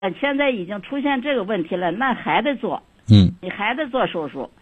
现在已经出现这个问题了，那还得做。你还得做手术。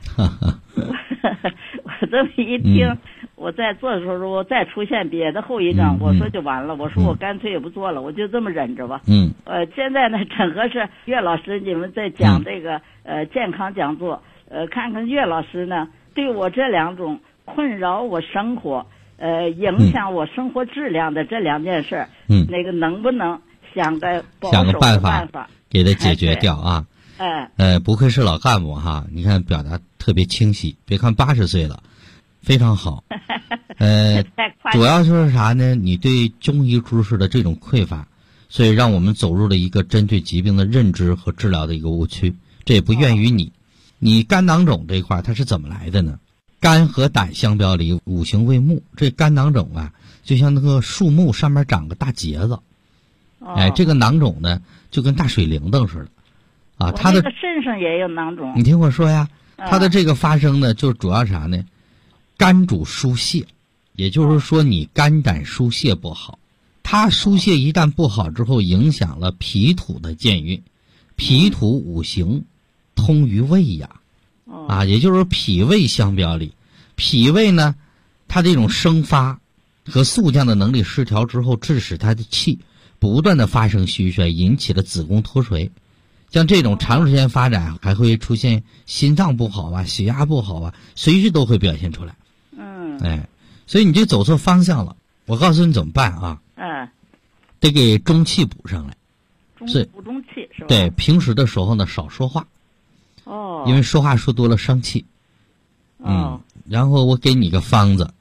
我这么一听，我再做手术，我再出现别的后遗症，我说就完了。我说我干脆也不做了，我就这么忍着吧。现在呢，正合适岳老师你们在讲这个健康讲座，看看岳老师呢对我这两种困扰我生活，影响我生活质量的这两件事，那个能不能想个保守的办法给他解决掉啊？不愧是老干部哈，你看表达特别清晰，别看80岁了，非常好。主要就是啥呢？你对中医知识的这种匮乏，所以让我们走入了一个针对疾病的认知和治疗的一个误区。这也不源于你。你肝囊肿这一块它是怎么来的呢？肝和胆相表里，五行为木，这肝囊肿啊，就像那个树木上面长个大结子。这个囊肿呢，就跟大水铃铛似的。他的肾上也有囊肿。 你听我说呀，他的这个发生呢，就主要啥呢？肝主疏泄，也就是说你肝胆疏泄不好，它疏泄一旦不好之后，影响了脾土的健运。脾土五行通于胃呀，也就是说脾胃相表里，脾胃呢，它这种生发和速降的能力失调之后，致使它的气不断的发生虚衰，引起了子宫脱垂。像这种长时间发展，还会出现心脏不好啊，血压不好啊，随时都会表现出来。所以你就走错方向了。我告诉你怎么办啊？得给中气补上来。 补中气是吧？ 对，平时的时候呢，少说话。因为说话说多了伤气。然后我给你个方子。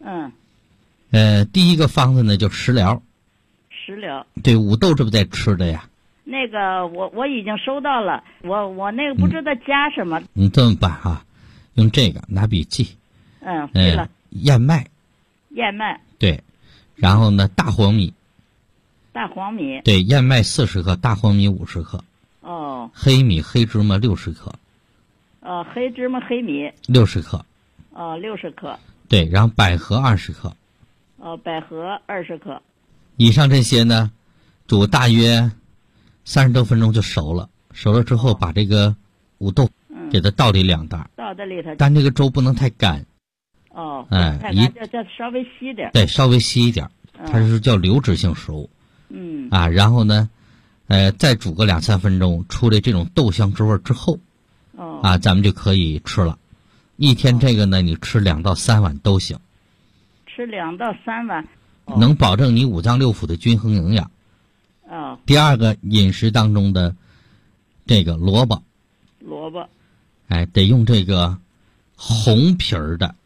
第一个方子呢叫食疗。 食疗。对， 五豆这不在吃的呀。 那个我已经收到了，我那个不知道加什么。 你这么办啊？用这个拿笔记。 对了。 燕麦。对，然后呢，大黄米。对，燕麦40克，大黄米50克。黑米、黑芝麻60克。 黑芝麻、黑米。 60克。 60克。 对，然后百合20克。 百合20克。 以上这些呢，煮大约30多分钟就熟了。熟了之后，把这个五豆给它倒里2袋。 倒在里头。 但这个粥不能太干。 太干就稍微稀点。 对，稍微稀一点。它是叫流质性食物。然后呢，再煮个2-3分钟，出来这种豆香之味之后，咱们就可以吃了。一天这个呢，你吃2到3碗都行。 吃2到3碗。 能保证你五脏六腑的均衡营养。第二个饮食当中的这个萝卜，得用这个红皮儿的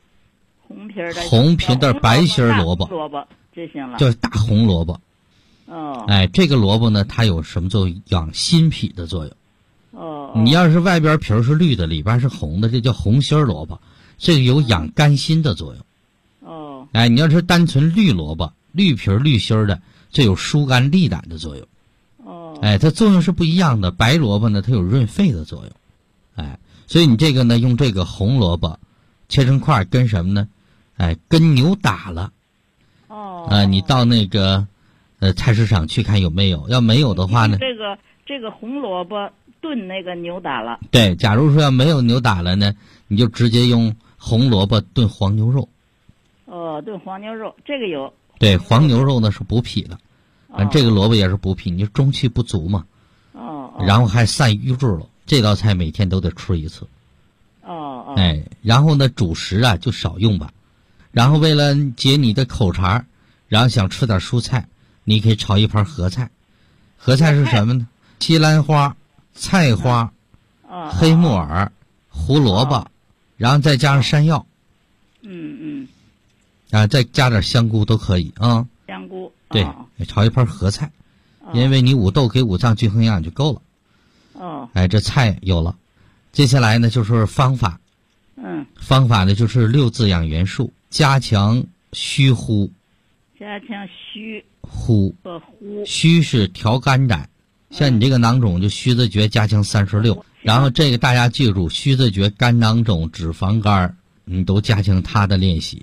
白心萝卜就行了， 就是大红萝卜。这个萝卜呢，它有什么作用？养心脾的作用。你要是外边皮儿是绿的，里边是红的，这叫红心萝卜，这个有养肝心的作用。你要是单纯绿萝卜，绿皮绿心的，这有疏肝利胆的作用。它作用是不一样的。白萝卜呢，它有润肺的作用。所以你这个呢，用这个红萝卜切成块，跟什么呢？跟牛打了。你到那个菜市场去看有没有，要没有的话呢， 这个红萝卜炖那个牛打了。 对，假如说要没有牛打了呢，你就直接用红萝卜炖黄牛肉。 炖黄牛肉，这个有。 对，黄牛肉呢是补脾的，这个萝卜也是补脾，你中气不足嘛。然后还散瘀滞了，这道菜每天都得吃1次。然后呢，主食啊就少用吧。然后为了解你的口馋，然后想吃点蔬菜，你可以炒一盘合菜。合菜是什么呢？西兰花、菜花、黑木耳、胡萝卜，然后再加上山药。再加点香菇都可以啊。 香菇。 对，炒一盘合菜，因为你五豆给五脏均衡营养就够了。这菜有了，接下来呢就是方法。方法呢就是6字养元术，加强虚呼。虚是调肝胆，像你这个囊肿就虚字诀加强36。然后这个大家记住，虚字诀、肝囊肿、脂肪肝，你都加强它的练习。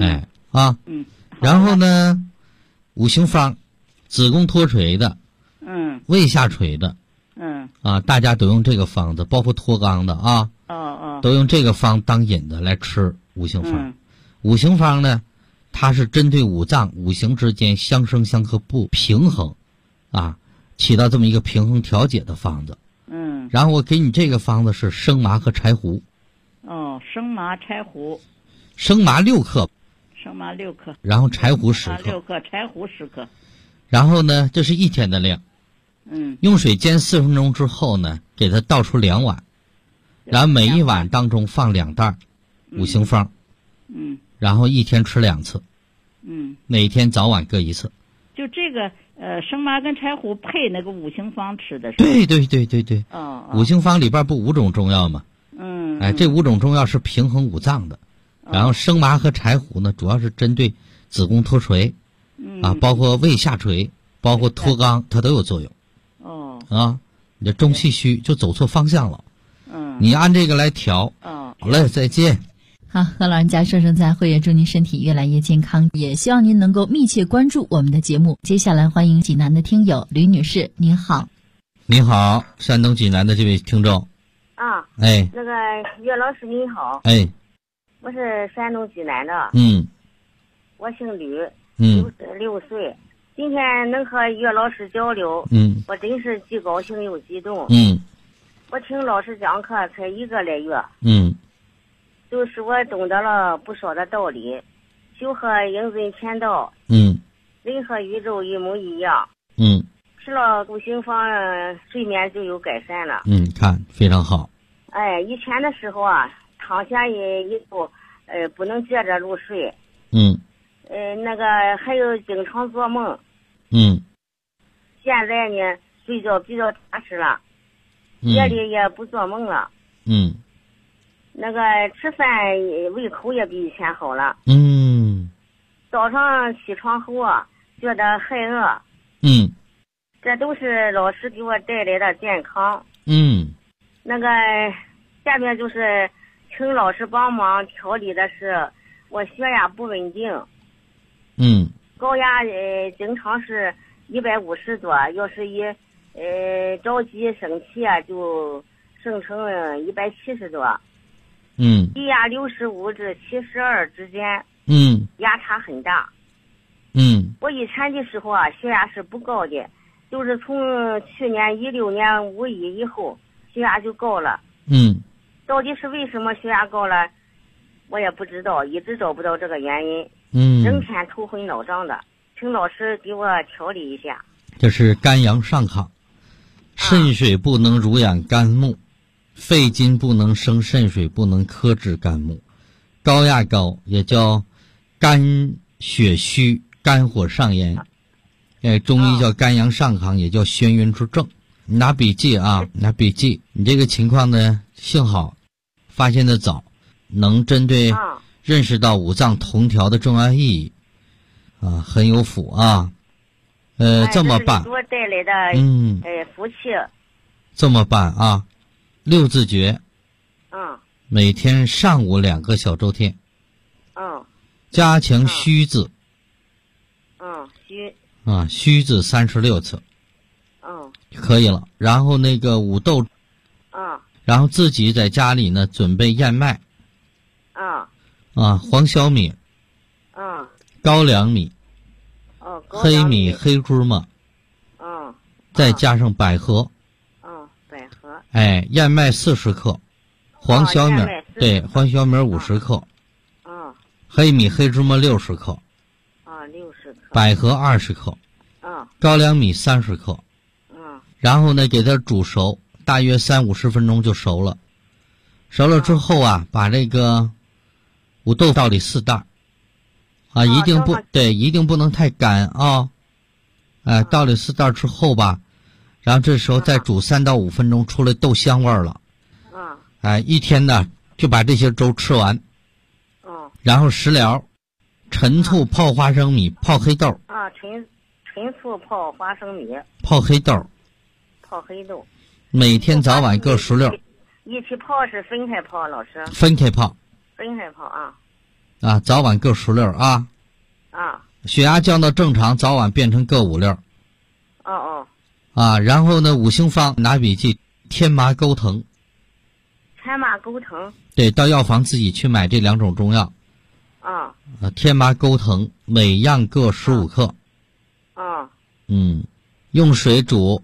然后呢，五行方，子宫脱垂的， 胃下垂的，大家都用这个方子，包括脱肛的啊，都用这个方当引子来吃五行方。五行方呢，它是针对五脏五行之间相生相克不平衡，起到这么一个平衡调节的方子。然后我给你这个方子是生麻和柴胡。 生麻柴胡。 生麻6克。 生麻6克。 然后柴胡10克。 6克，柴胡10克。 然后呢，这是1天的量。用水煎4分钟之后呢，给它倒出2碗，然后每一碗当中放2袋五行方。然后1天吃2次。每天早晚各1次。 就这个生麻跟柴胡配那个五行方吃的是吧？ 对。五行方里边不5种中药吗？这5种中药是平衡五脏的。然后生麻和柴胡呢，主要是针对子宫脱垂，包括胃下垂，包括脱肛，它都有作用。你这中气虚就走错方向了。你按这个来调。好嘞，再见。 好，和老人家说声再会，也祝您身体越来越健康，也希望您能够密切关注我们的节目。接下来欢迎济南的听友吕女士，您好。 您好，山东济南的这位听众。 那个岳老师您好。我是山东济南的。我姓吕，66岁。今天能和岳老师交流，我真是既高兴又激动。我听老师讲课才1个来月。就是我懂得了不少的道理，修和应尊天道。人和宇宙一模一样。吃了五行方，睡眠就有改善了。 看非常好。 以前的时候躺下以后，不能接着入睡。那个还有经常做梦。现在呢，睡觉比较踏实了，夜里也不做梦了。那个吃饭胃口也比以前好了。早上起床后觉得害饿。这都是老师给我带来的健康。那个下面就是请老师帮忙调理的是我血压不稳定。高压经常是150多，要是着急生气就升成170多。低压65至72之间。压差很大。我以前的时候血压是不高的，就是从去年16年5一以后血压就高了。到底是为什么血压高了，我也不知道，一直找不到这个原因。整天头昏脑胀的，请老师给我调理一下。 这是肝阳上亢，肾水不能濡养肝木，肺筋不能生肾水，不能克制肝木。高压高也叫肝血虚，肝火上炎。中医叫肝阳上亢，也叫眩晕之症。你拿笔记拿笔记。你这个情况呢，幸好发现的早，能针对认识到五脏同调的重要意义很有福这么办， 给我带来的福气。 这么办6字诀。每天上午2个小周天。加强虚字。虚字36次。可以了。然后那个五豆。然后自己在家里呢准备燕麦。黄小米。高粱米。黑米黑芝麻。再加上百合。 百合。 燕麦40克。黄小米黄小米50克。黑米黑芝麻60克。 60克。 百合20克。高粱米30克。然后呢给它煮熟，大约30-50分钟就熟了。熟了之后把这个五豆倒里4袋。一定不能太干倒里4袋之后然后这时候再煮3到5分钟，出来豆香味儿了。一天呢就把这些粥吃完。然后食疗，陈醋泡花生米，泡黑豆。 陈醋泡花生米。 泡黑豆。每天早晚各16。 一起泡是分开泡，老师？ 分开泡。早晚各16血压降到正常，早晚变成各5粒。 啊，然后呢，五行方拿笔记，天麻钩藤。 天麻钩藤。 对，到药房自己去买这2种中药。 啊。 天麻钩藤每样各15克。 啊。 用水煮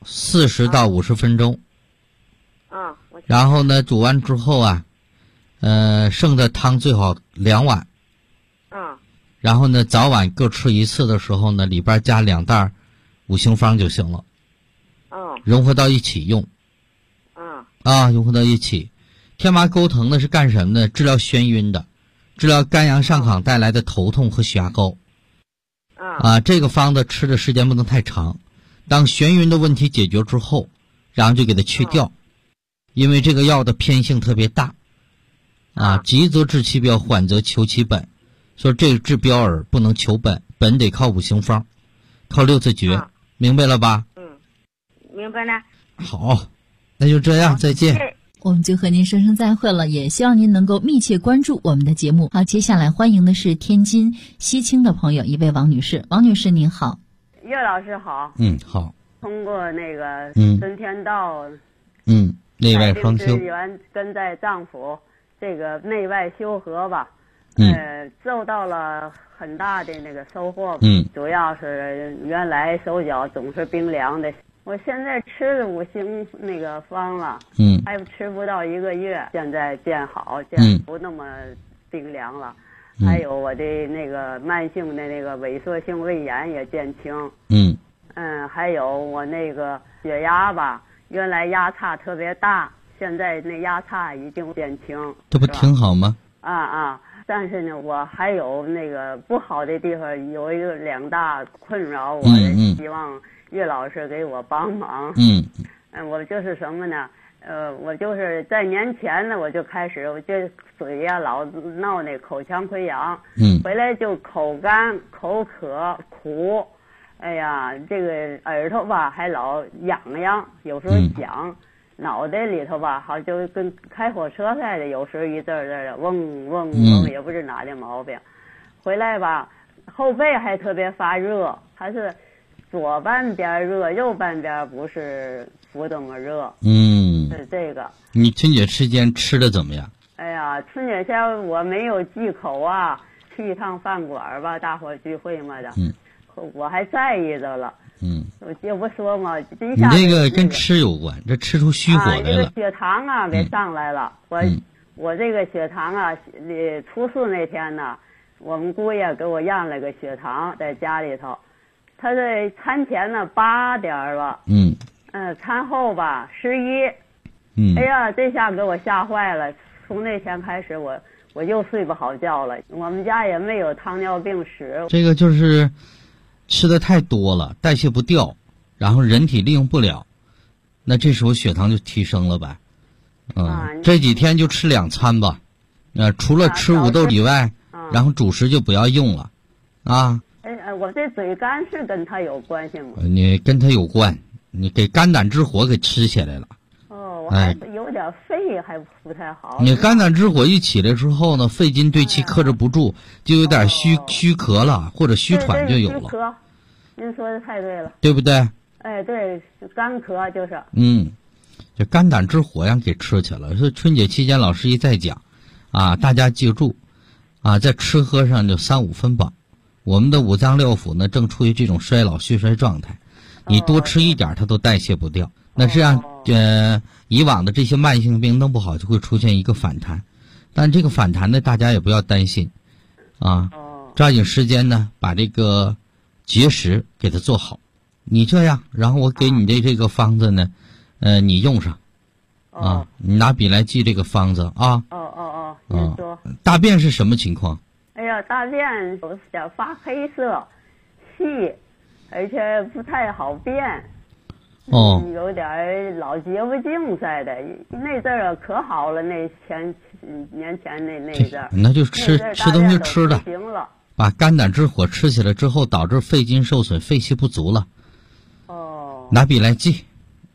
40到50分钟。 啊。 然后呢，煮完之后啊，剩的汤最好2碗。然后呢，早晚各吃1次的时候呢，里边加2袋五行方就行了。融合到一起用。融合到一起。天麻钩藤呢是干什么呢？治疗眩晕的，治疗肝阳上亢带来的头痛和血压高。这个方子吃的时间不能太长，当眩晕的问题解决之后，然后就给它去掉。因为这个药的偏性特别大。急则治其标，缓则求其本。说这个治标而不能求本，本得靠五行方，靠6字诀。明白了吧？ 明白了。 好，那就这样，再见。 我们就和您说声再会了，也希望您能够密切关注我们的节目。好，接下来欢迎的是天津西青的朋友，一位王女士。王女士您好。 岳老师好。 好。 通过那个孙天道内外双修跟在丈夫这个内外修和吧，受到了很大的那个收获。主要是原来手脚总是冰凉的，我现在吃了五行那个方了，还吃不到1个月，现在见好，见不那么冰凉了。还有我的那个慢性的那个萎缩性胃炎也减轻。还有我那个血压吧，原来压差特别大，现在那压差已经减轻。 这不挺好吗？ 但是呢，我还有那个不好的地方，有2大困扰，我希望岳老师给我帮忙。我就是什么呢？我就是在年前呢，我就开始，我这嘴呀老闹那口腔溃疡，回来就口干、口渴、苦，哎呀，这个耳朵吧还老痒痒，有时候响。脑袋里头吧，好就跟开火车似的，有时候一阵的嗡嗡嗡，也不知哪的毛病。回来吧，后背还特别发热，还是左半边热，右半边不是不这么热。是这个。 你春节期间吃的怎么样？ 哎呀，春节前我没有忌口啊，去一趟饭馆吧，大伙聚会嘛的，我还在意着了。我就不说嘛，你这个跟吃有关，这吃出虚火来了。 这个血糖给上来了。我这个血糖初四那天呢，我们姑爷给我验了个血糖，在家里头，他这餐前呢8点吧，餐后吧11。哎呀，这下给我吓坏了。从那天开始，我又睡不好觉了。我们家也没有糖尿病史。 这个就是吃的太多了，代谢不掉，然后人体利用不了，那这时候血糖就提升了呗。这几天就吃2餐吧，除了吃五豆以外，然后主食就不要用了， 我这嘴干是跟它有关系吗？ 你跟它有关，你给肝胆之火给吃起来了。 我还有点肺还不太好。 你肝胆之火一起来之后呢，肺金对气克制不住，就有点虚咳了，或者虚喘就有了。 虚咳，您说的太对了， 对不对？ 对，干咳就是。 这肝胆之火呀给吃起来了。所以春节期间老师一再讲，大家记住，在吃喝上就3、5分饱。我们的五脏六腑呢正处于这种衰老虚衰状态，你多吃一点它都代谢不掉。那这样以往的这些慢性病弄不好就会出现一个反弹，但这个反弹呢大家也不要担心抓紧时间呢把这个节食给它做好。你这样，然后我给你的这个方子呢你用上你拿笔来记这个方子您说大便是什么情况？ 哎呀，大便有点发黑色细，而且不太好便。有点老洁不净似的。那阵儿可好了，那年前那阵儿， 那就吃东西吃的，把肝胆之火吃起来之后，导致肺经受损，肺气不足了。拿笔来记。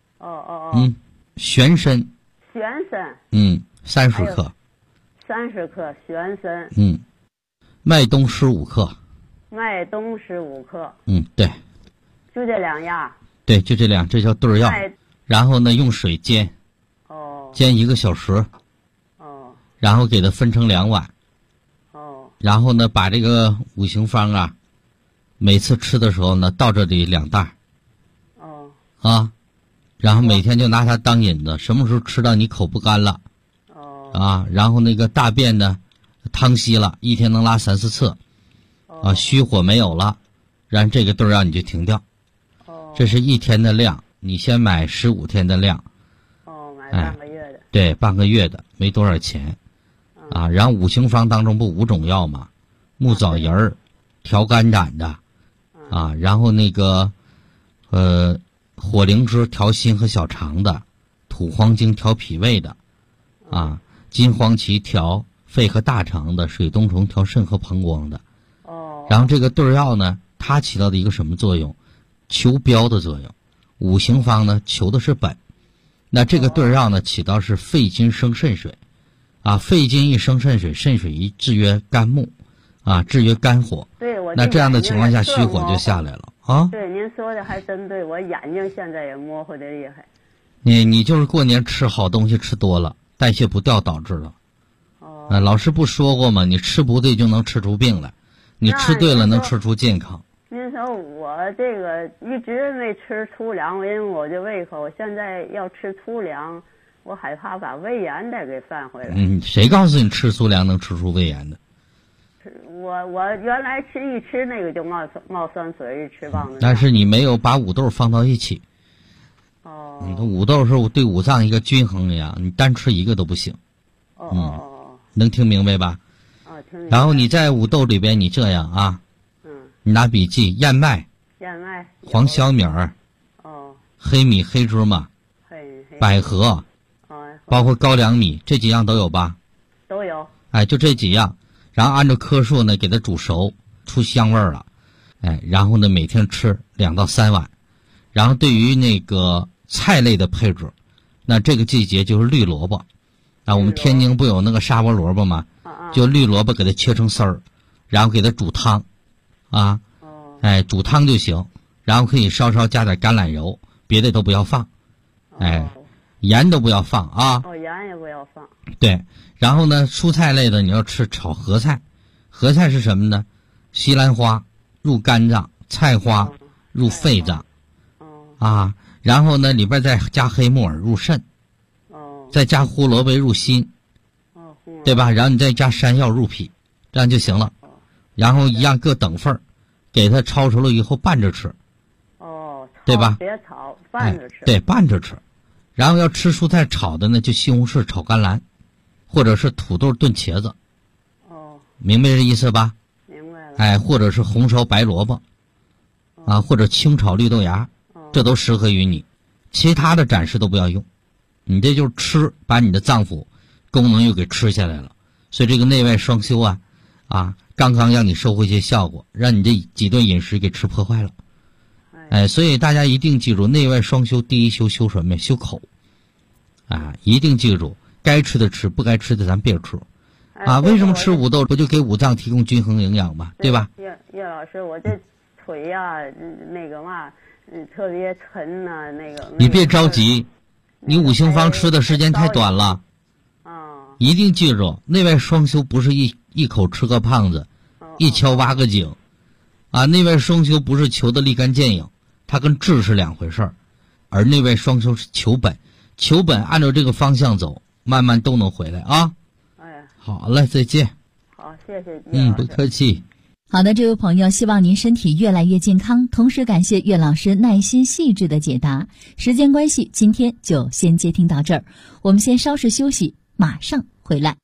玄参。 玄参。 30克。 30克玄参。 麦冬15克。 麦冬15克。 对。 就这2样。 对，就这这叫对药。然后呢，用水煎，煎1个小时，然后给它分成2碗，然后呢，把这个5行方啊，每次吃的时候呢，倒这里2袋，然后每天就拿它当引子，什么时候吃到你口不干了，然后那个大便呢，汤稀了，一天能拉3、4次，虚火没有了，然后这个对药你就停掉，这是1天的量，你先买15天的量， 买半个月的， 对，半个月的，没多少钱，然后5行方当中不5种药吗？木枣仁儿，调肝胆的，然后那个火灵芝调心和小肠的，土黄精调脾胃的，金黄芪调肺和大肠的，水冬虫调肾和膀胱的。然后这个对药呢，它起到的一个什么作用？求标的作用。5行方呢，求的是本。那这个对药呢，起到是肺金生肾水，肺金一生肾水，肾水一制约肝木，制约肝火。 对，我那这样的情况下，虚火就下来了啊。 对，您说的还真对，我眼睛现在也模糊的厉害。 你就是过年吃好东西吃多了，代谢不掉导致的。老师不说过吗？你吃不对就能吃出病来，你吃对了能吃出健康。 您说我这个一直没吃粗粮，因为我这胃口，现在要吃粗粮，我害怕把胃炎再给犯回来。 谁告诉你吃粗粮能吃出胃炎的？ 我原来一吃那个就冒酸水，一吃棒子。 但是你没有把5豆放到一起。你的5豆是对5脏一个均衡一样，你单吃一个都不行。能听明白吧？ 听明白。 然后你在5豆里边，你这样啊，你拿笔记：燕麦、黄小米儿、黑米、黑芝麻、百合，包括高粱米，这几样都有吧？ 都有。 就这几样，然后按照克数呢给它煮熟，出香味儿了，然后呢每天吃2到3碗，然后对于那个菜类的配置，那这个季节就是绿萝卜，我们天津不有那个沙窝萝卜吗？就绿萝卜给它切成丝儿，然后给它煮汤，煮汤就行，然后可以稍稍加点橄榄油，别的都不要放，盐都不要放啊。 盐也不要放。 对，然后呢，蔬菜类的你要吃炒合菜，合菜是什么呢？西兰花入肝脏，菜花入肺脏，然后呢里边再加黑木耳入肾，再加胡萝卜入心，对吧？然后你再加山药入脾，这样就行了。然后一样各等份儿，给它焯熟了以后拌着吃，对吧？ 别炒，拌着吃。 对，拌着吃。然后要吃蔬菜炒的呢，就西红柿炒甘蓝，或者是土豆炖茄子。明白这意思吧？ 明白了。 或者是红烧白萝卜，或者清炒绿豆芽，这都适合于你。其他的暂时都不要用，你这就是吃，把你的脏腑功能又给吃下来了。所以这个内外双修刚刚让你收回一些效果，让你这几顿饮食给吃破坏了。所以大家一定记住，内外双修，第一修什么呀？修口。一定记住，该吃的吃，不该吃的咱别吃。为什么吃5豆？不就给5脏提供均衡营养吗？对吧？ 叶老师，我这腿那个特别沉那个。 你别着急，你5行方吃的时间太短了。一定记住，内外双修不是一口吃个胖子，一敲挖个井。内外双修不是求的立竿见影，它跟治是2回事儿，而内外双修是求本，求本按照这个方向走，慢慢都能回来啊。好嘞，再见。 好，谢谢。 不客气。 好的，这位朋友，希望您身体越来越健康，同时感谢岳老师耐心细致的解答。时间关系，今天就先接听到这儿，我们先稍事休息，马上回来。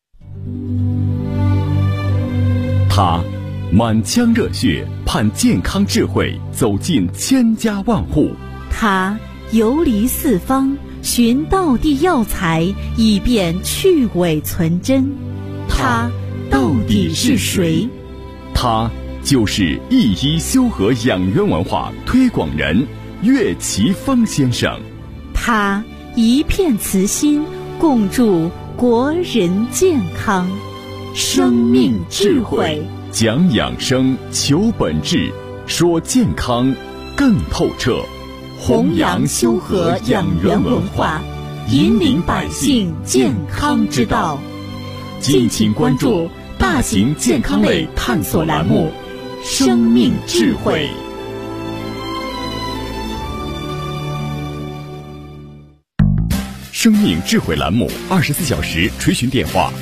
他满腔热血盼健康智慧走进千家万户， 他游离四方寻道地药材，以便去伪存真。他到底是谁？ 他就是一医修和养元文化推广人岳奇峰先生。 他一片慈心，共筑国人健康。生命智慧， 讲养生，求本质，说健康更透彻。 弘扬修和养元文化，引领百姓健康之道。敬请关注大型健康类探索栏目《生命智慧》。 生命智慧栏目24小时垂询电话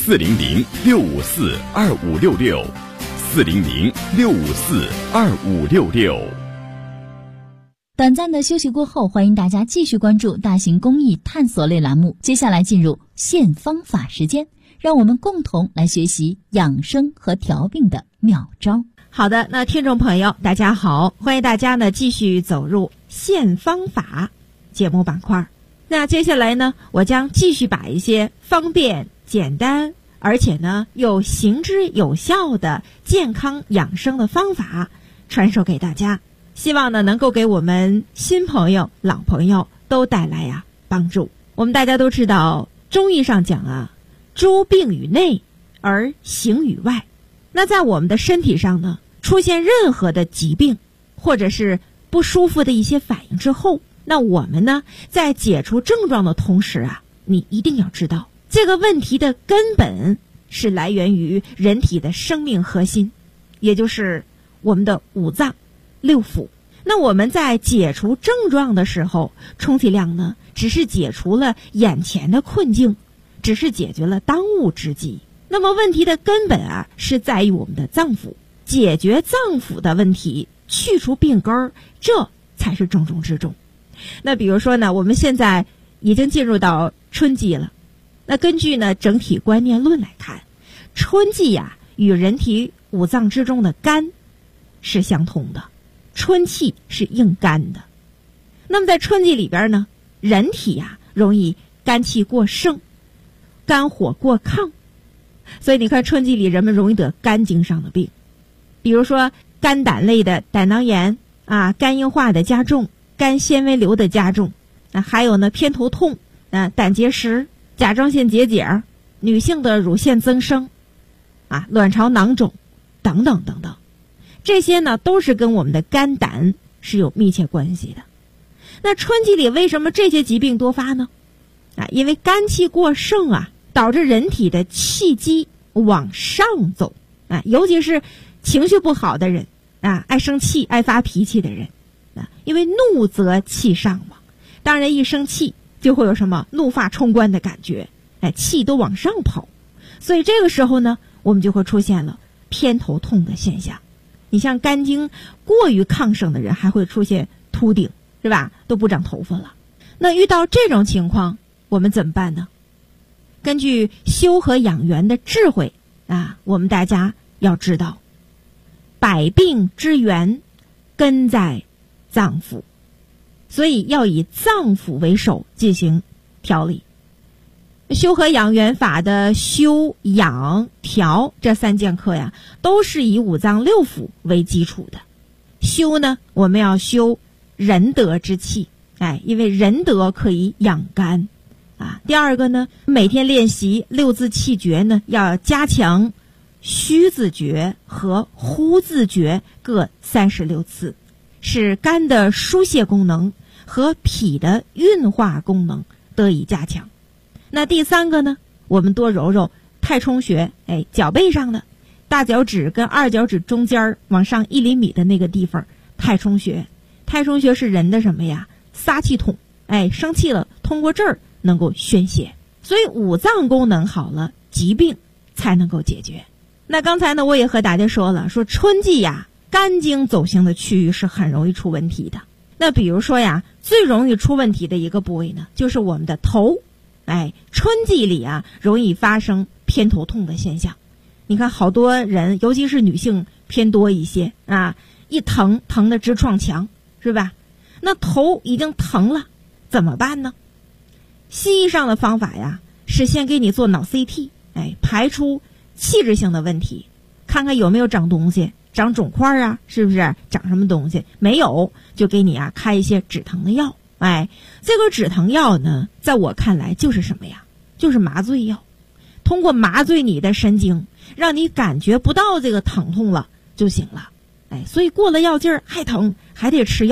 ：400-654-2566，400-654-2566。 短暂的休息过后，欢迎大家继续关注大型公益探索类栏目。接下来进入现方法时间，让我们共同来学习养生和调病的妙招。 好的，那听众朋友大家好，欢迎大家呢继续走入现方法节目板块。那接下来呢，我将继续把一些方便简单而且呢又行之有效的健康养生的方法传授给大家，希望呢能够给我们新朋友老朋友都带来帮助。我们大家都知道，中医上讲诸病于内而行于外。那在我们的身体上呢，出现任何的疾病或者是不舒服的一些反应之后，那我们呢在解除症状的同时你一定要知道，这个问题的根本是来源于人体的生命核心，也就是我们的五脏六腑。那我们在解除症状的时候，充其量呢只是解除了眼前的困境，只是解决了当务之急。那么问题的根本是在于我们的脏腑，解决脏腑的问题，去除病根儿，这才是重中之重。那比如说呢，我们现在已经进入到春季了，那根据呢整体观念论来看，春季与人体五脏之中的肝是相通的，春气是应肝的。那么在春季里边呢，人体容易肝气过盛，肝火过亢，所以你看春季里人们容易得肝经上的病，比如说肝胆类的胆囊炎肝硬化的加重，肝纤维瘤的加重，还有呢偏头痛，胆结石、甲状腺结节，女性的乳腺增生，卵巢囊肿等等等等，这些呢都是跟我们的肝胆是有密切关系的。那春季里为什么这些疾病多发呢？因为肝气过盛导致人体的气机往上走，尤其是情绪不好的人爱生气、爱发脾气的人。因为怒则气上嘛，当然一生气就会有什么怒发冲冠的感觉，气都往上跑，所以这个时候呢，我们就会出现了偏头痛的现象。你像肝经过于亢盛的人，还会出现秃顶，是吧？都不长头发了。那遇到这种情况，我们怎么办呢？根据修和养元的智慧我们大家要知道，百病之源根在脏腑，所以要以脏腑为首进行调理。修和养元法的修、养、调这三剑客都是以五脏六腑为基础的。修呢，我们要修仁德之气，因为仁德可以养肝第二个呢，每天练习六字气诀呢，要加强虚字诀和呼字诀各36次，使肝的疏泄功能和脾的运化功能得以加强。那第三个呢，我们多揉揉太冲穴，脚背上的大脚趾跟二脚趾中间往上1厘米的那个地方，太冲穴。太冲穴是人的什么呀？撒气筒，生气了通过这儿能够宣泄。所以五脏功能好了，疾病才能够解决。那刚才呢，我也和大家说了，说春季肝经走行的区域是很容易出问题的。那比如说最容易出问题的一个部位呢，就是我们的头。春季里容易发生偏头痛的现象。你看好多人，尤其是女性偏多一些一疼的直撞墙，是吧？那头已经疼了，怎么办呢？西医上的方法是先给你做脑 CT，排除器质性的问题，看看有没有长东西，长肿块是不是长什么东西？没有，就给你开一些止疼的药。这个止疼药呢，在我看来就是什么呀？就是麻醉药。通过麻醉你的神经，让你感觉不到这个疼痛了就行了。所以过了药劲儿还疼，还得吃药，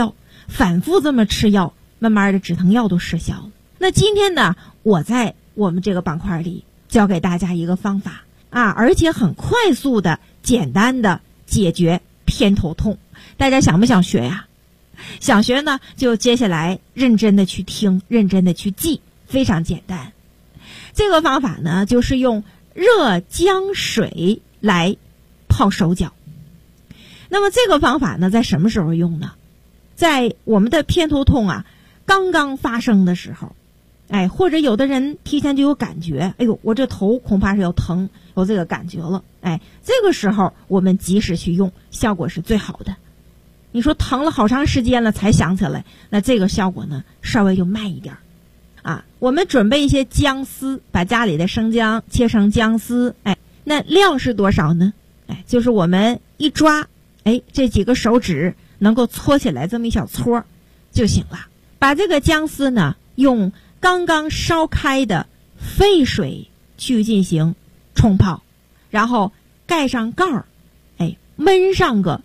反复这么吃药，慢慢的止疼药都失效了。那今天呢，我在我们这个板块里教给大家一个方法啊，而且很快速的、简单的解决偏头痛。大家想不想学呀？想学呢，就接下来认真的去听，认真的去记，非常简单。这个方法呢，就是用热姜水来泡手脚。那么这个方法呢，在什么时候用呢？在我们的偏头痛啊刚刚发生的时候，或者有的人提前就有感觉，哎呦，我这头恐怕是要疼，有这个感觉了，这个时候我们及时去用，效果是最好的。你说疼了好长时间了才想起来，那这个效果呢稍微就慢一点啊。我们准备一些姜丝，把家里的生姜切成姜丝，那量是多少呢？就是我们一抓，这几个手指能够搓起来这么一小撮就行了。把这个姜丝呢用刚刚烧开的沸水去进行冲泡，然后盖上盖儿，焖上个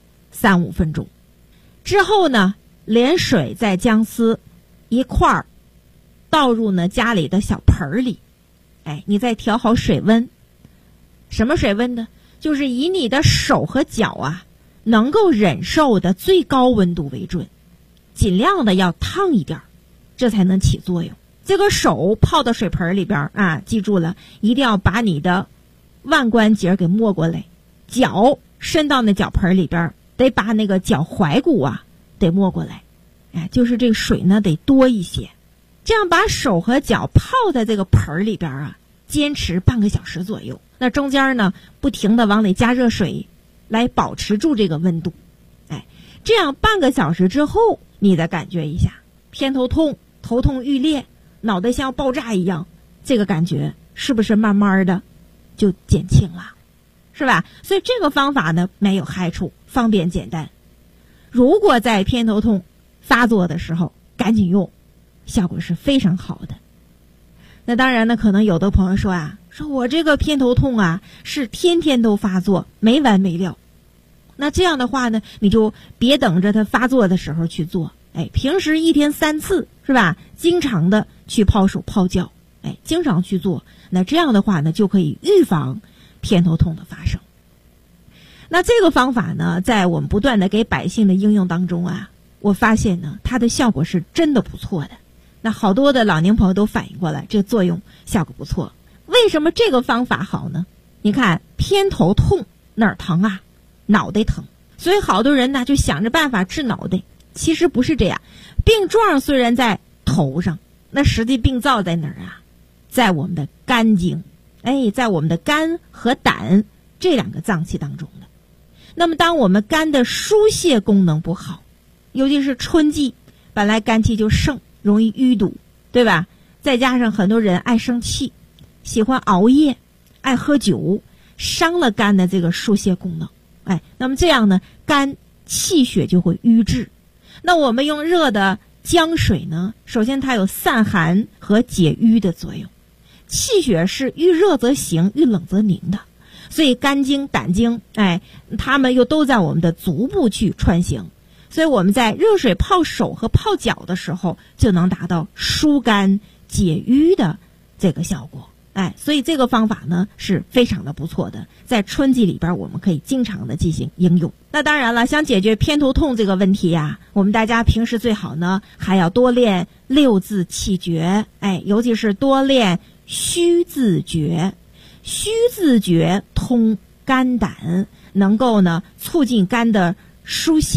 3-5分钟之后呢，连水在姜丝一块儿倒入呢家里的小盆里，你再调好水温。什么水温呢？就是以你的手和脚啊能够忍受的最高温度为准，尽量的要烫一点，这才能起作用。这个手泡到水盆里边啊，记住了，一定要把你的腕关节给没过来，脚伸到那脚盆里边，得把那个脚踝骨啊得没过来，就是这个水呢得多一些。这样把手和脚泡在这个盆里边啊，坚持半个小时左右。那中间呢不停的往里加热水，来保持住这个温度。这样半个小时之后，你再感觉一下偏头痛、头痛欲裂、脑袋像爆炸一样，这个感觉是不是慢慢的就减轻了，是吧？所以这个方法呢没有害处，方便简单。如果在偏头痛发作的时候赶紧用，效果是非常好的。那当然呢，可能有的朋友说啊，说我这个偏头痛啊是天天都发作，没完没了。那这样的话呢，你就别等着它发作的时候去做，平时1天3次，是吧？经常的去泡手泡脚，经常去做，那这样的话呢，就可以预防偏头痛的发生。那这个方法呢，在我们不断的给百姓的应用当中啊，我发现呢，它的效果是真的不错的。那好多的老年朋友都反映过来，这个作用效果不错。为什么这个方法好呢？你看偏头痛哪儿疼啊？脑袋疼。所以好多人呢就想着办法治脑袋，其实不是这样。病状虽然在头上，那实际病灶在哪儿啊？在我们的肝经，在我们的肝和胆这2个脏器当中的。那么当我们肝的疏泄功能不好，尤其是春季，本来肝气就盛，容易淤堵，对吧？再加上很多人爱生气，喜欢熬夜，爱喝酒，伤了肝的这个疏泄功能。那么这样呢，肝气血就会瘀滞。那我们用热的姜水呢，首先它有散寒和解瘀的作用。气血是遇热则行，遇冷则凝的，所以肝经、胆经，它们又都在我们的足部去穿行。所以我们在热水泡手和泡脚的时候，就能达到疏肝解瘀的这个效果。所以这个方法呢是非常的不错的，在春季里边我们可以经常的进行应用。那当然了，想解决偏头痛这个问题呀，我们大家平时最好呢还要多练6字气诀，尤其是多练虚字诀。虚字诀通肝胆，能够呢促进肝的疏泄。